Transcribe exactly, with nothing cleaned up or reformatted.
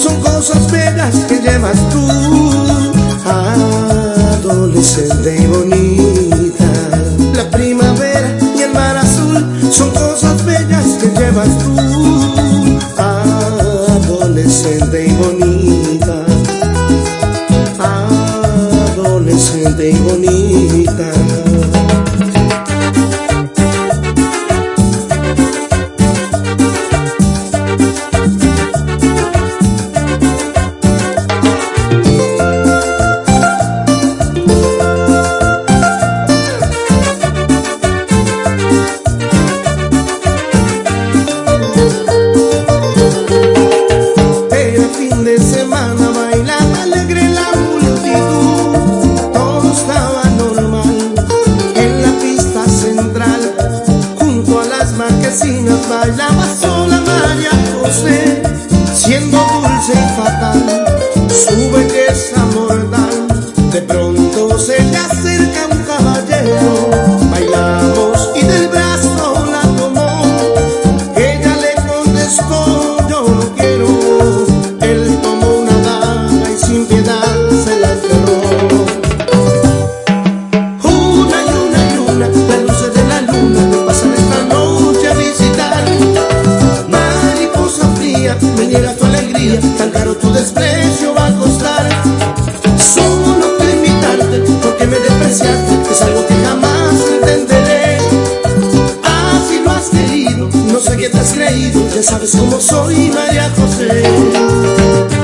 son cosas bellas que llevas tú, adolescente y bonita. La primavera y el mar azul son cosas bellas que llevas tú, adolescente y bonita, adolescente y bonita. Semana bailaba alegre la multitud, todo estaba normal en la pista central. Junto a las marquesinas bailaba sola María José, siendo dulce y fatal su belleza mortal. De pronto se le acerca un caballero, bailamos y del brazo la tomó. Ella le contestó: yo no quiero. Sin piedad se la cerró. Una y una y una, las luces de la luna me pasan esta noche a visitar. Mariposa fría, me niega tu alegría, tan caro tu desprecio va a costar. Solo que invitarte, porque me despreciaste, es algo que jamás entenderé. Así lo has querido, no sé qué te has creído, ya sabes cómo soy, María José.